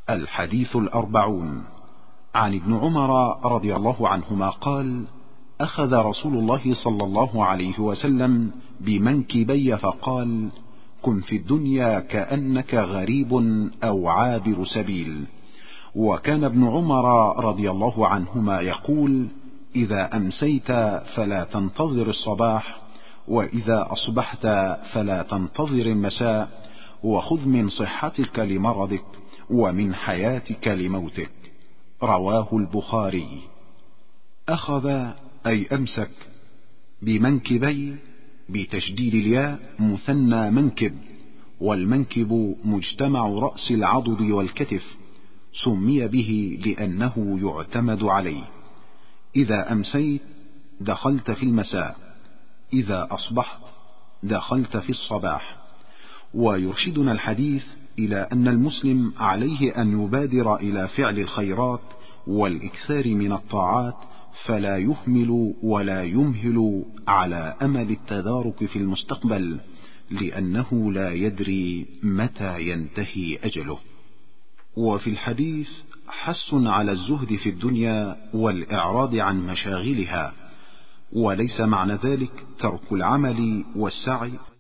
الحديث 40. عن ابن عمر رضي الله عنهما قال: أخذ رسول الله صلى الله عليه وسلم بمنكبي فقال: كن في الدنيا كأنك غريب أو عابر سبيل. وكان ابن عمر رضي الله عنهما يقول: إذا أمسيت فلا تنتظر الصباح، وإذا أصبحت فلا تنتظر المساء، وخذ من صحتك لمرضك، ومن حياتك لموتك. رواه البخاري. أخذ أي أمسك، بمنكبي بتشديد الياء مثنى منكب، والمنكب مجتمع رأس العضد والكتف، سمي به لأنه يعتمد عليه. إذا أمسيت دخلت في المساء، إذا أصبحت دخلت في الصباح. ويرشدنا الحديث إلى أن المسلم عليه أن يبادر إلى فعل الخيرات والإكثار من الطاعات، فلا يهمل ولا يمهل على أمل التدارك في المستقبل، لأنه لا يدري متى ينتهي أجله. وفي الحديث حث على الزهد في الدنيا والإعراض عن مشاغلها، وليس معنى ذلك ترك العمل والسعي